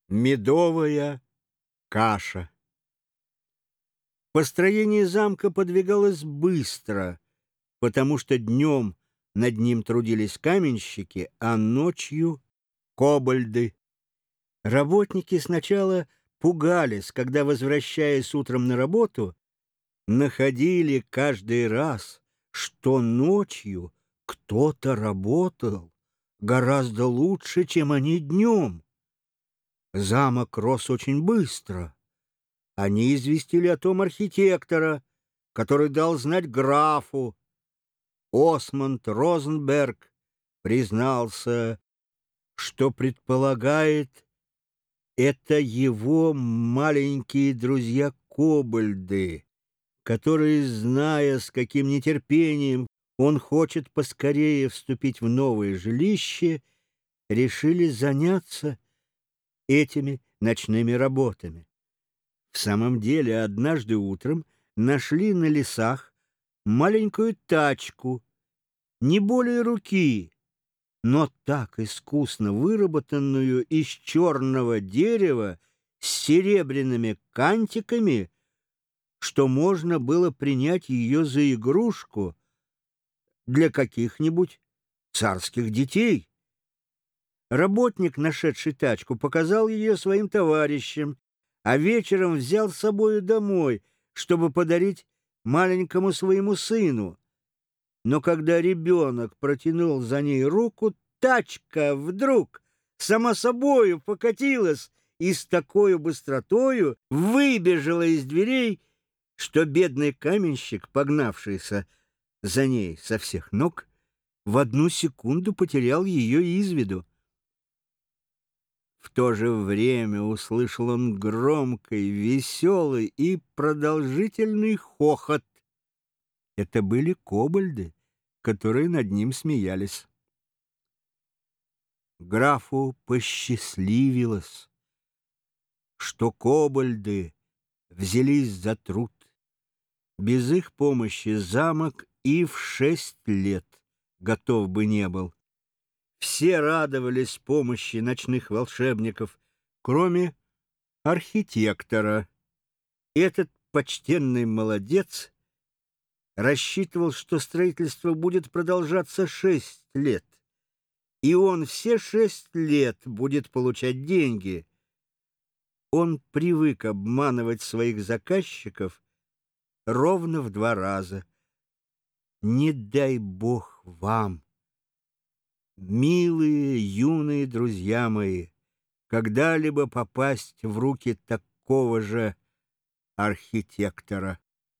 Медовая каша. Построение замка подвигалось быстро, потому что днем над ним трудились каменщики, а ночью — кобальды. Работники сначала пугались, когда, возвращаясь утром на работу, находили каждый раз, что ночью кто-то работал гораздо лучше, чем они днем. Замок рос очень быстро. Они известили о том архитектора, который дал знать графу. Осмонд Розенберг признался, что предполагает, это его маленькие друзья-кобальды, которые, зная, с каким нетерпением он хочет поскорее вступить в новое жилище, решили заняться этими ночными работами. В самом деле, однажды утром нашли на лесах маленькую тачку, не более руки, но так искусно выработанную из черного дерева с серебряными кантиками, что можно было принять ее за игрушку для каких-нибудь царских детей. Работник, нашедший тачку, показал ее своим товарищам, а вечером взял с собою домой, чтобы подарить маленькому своему сыну. Но когда ребенок протянул за ней руку, тачка вдруг сама собою покатилась и с такой быстротою выбежала из дверей, что бедный каменщик, погнавшийся за ней со всех ног, в одну секунду потерял ее из виду. В то же время услышал он громкий, веселый и продолжительный хохот. Это были кобальды, которые над ним смеялись. Графу посчастливилось, что кобальды взялись за труд. Без их помощи замок и в 6 лет готов бы не был. Все радовались помощи ночных волшебников, кроме архитектора. Этот почтенный молодец рассчитывал, что строительство будет продолжаться 6 лет, и он все 6 лет будет получать деньги. Он привык обманывать своих заказчиков ровно в 2 раза. Не дай Бог вам, милые юные друзья мои, когда-либо попасть в руки такого же архитектора.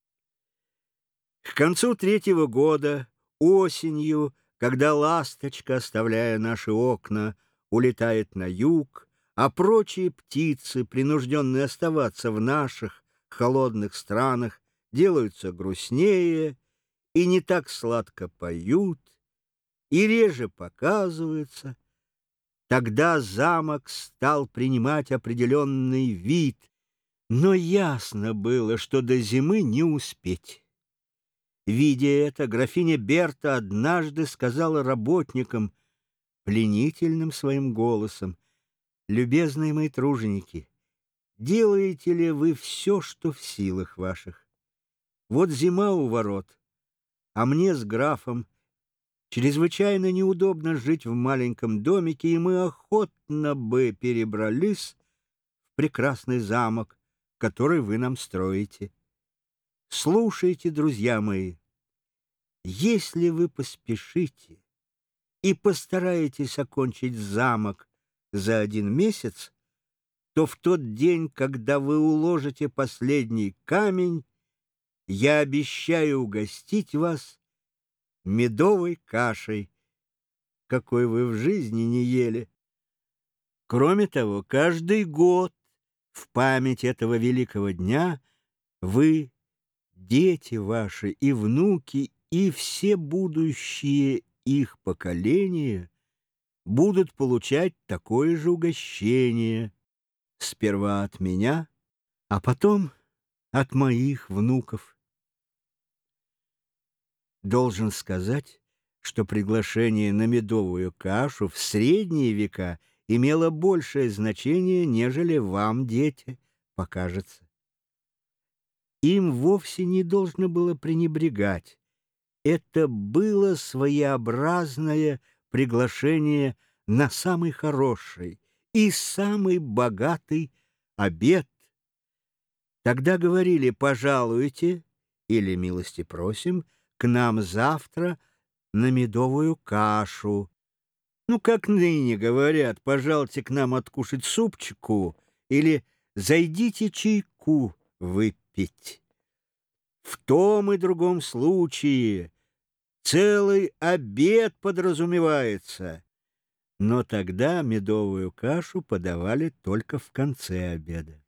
К концу 3-го года, осенью, когда ласточка, оставляя наши окна, улетает на юг, а прочие птицы, принужденные оставаться в наших холодных странах, делаются грустнее и не так сладко поют, и реже показываются, тогда замок стал принимать определенный вид, но ясно было, что до зимы не успеть. Видя это, графиня Берта однажды сказала работникам пленительным своим голосом: «Любезные мои труженики, делаете ли вы все, что в силах ваших? Вот зима у ворот, а мне с графом чрезвычайно неудобно жить в маленьком домике, и мы охотно бы перебрались в прекрасный замок, который вы нам строите. Слушайте, друзья мои, если вы поспешите и постараетесь окончить замок за 1 месяц, то в тот день, когда вы уложите последний камень, я обещаю угостить вас медовой кашей, какой вы в жизни не ели. Кроме того, каждый год в память этого великого дня вы, дети ваши и внуки, и все будущие их поколения будут получать такое же угощение, сперва от меня, а потом от моих внуков. Должен сказать, что приглашение на медовую кашу в средние века имело большее значение, нежели вам, дети, покажется. Им вовсе не должно было пренебрегать. Это было своеобразное приглашение на самый хороший и самый богатый обед. Тогда говорили: «Пожалуйте» или «Милости просим к нам завтра на медовую кашу». Ну, как ныне говорят: «Пожалуйте к нам откушать супчику» или «Зайдите чайку выпить». В том и другом случае целый обед подразумевается, но тогда медовую кашу подавали только в конце обеда.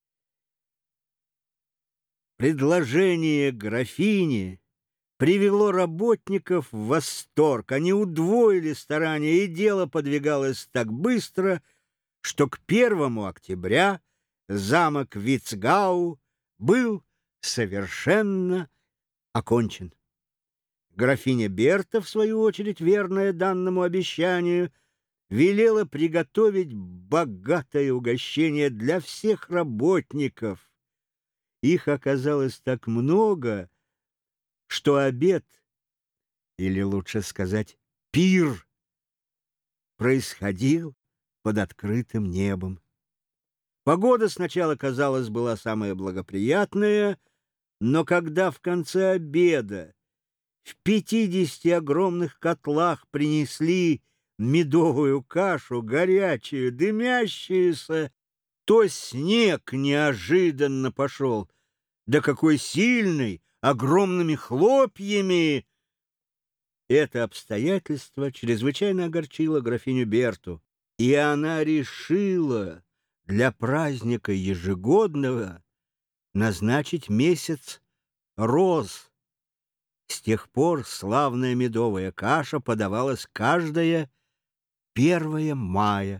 Предложение графини привело работников в восторг. Они удвоили старания, и дело подвигалось так быстро, что к 1 октября замок Вицгау был совершенно окончен. Графиня Берта, в свою очередь, верная данному обещанию, велела приготовить богатое угощение для всех работников. Их оказалось так много, что обед, или лучше сказать пир, происходил под открытым небом. Погода сначала, казалось, была самая благоприятная, но когда в конце обеда в 50 огромных котлах принесли медовую кашу, горячую, дымящуюся, то снег неожиданно пошел. Да какой сильный, огромными хлопьями! Это обстоятельство чрезвычайно огорчило графиню Берту, и она решила для праздника ежегодного назначить месяц роз. С тех пор славная медовая каша подавалась каждое 1 мая.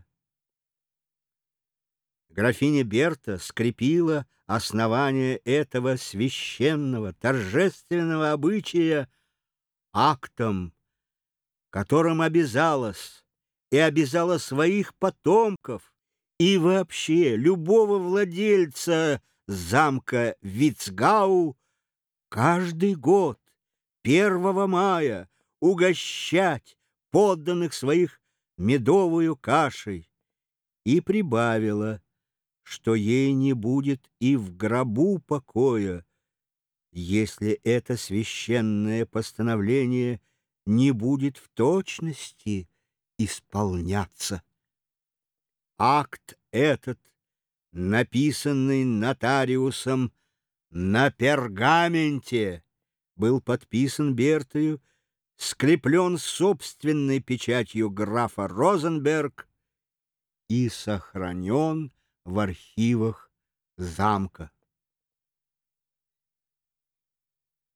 Графиня Берта скрепила основание этого священного, торжественного обычая актом, которым обязалась и обязала своих потомков и вообще любого владельца замка Вицгау каждый год 1 мая угощать подданных своих медовую кашей, и прибавила, что ей не будет и в гробу покоя, если это священное постановление не будет в точности исполняться. Акт этот, написанный нотариусом на пергаменте, был подписан Бертою, скреплен собственной печатью графа Розенберг и сохранен в архивах замка.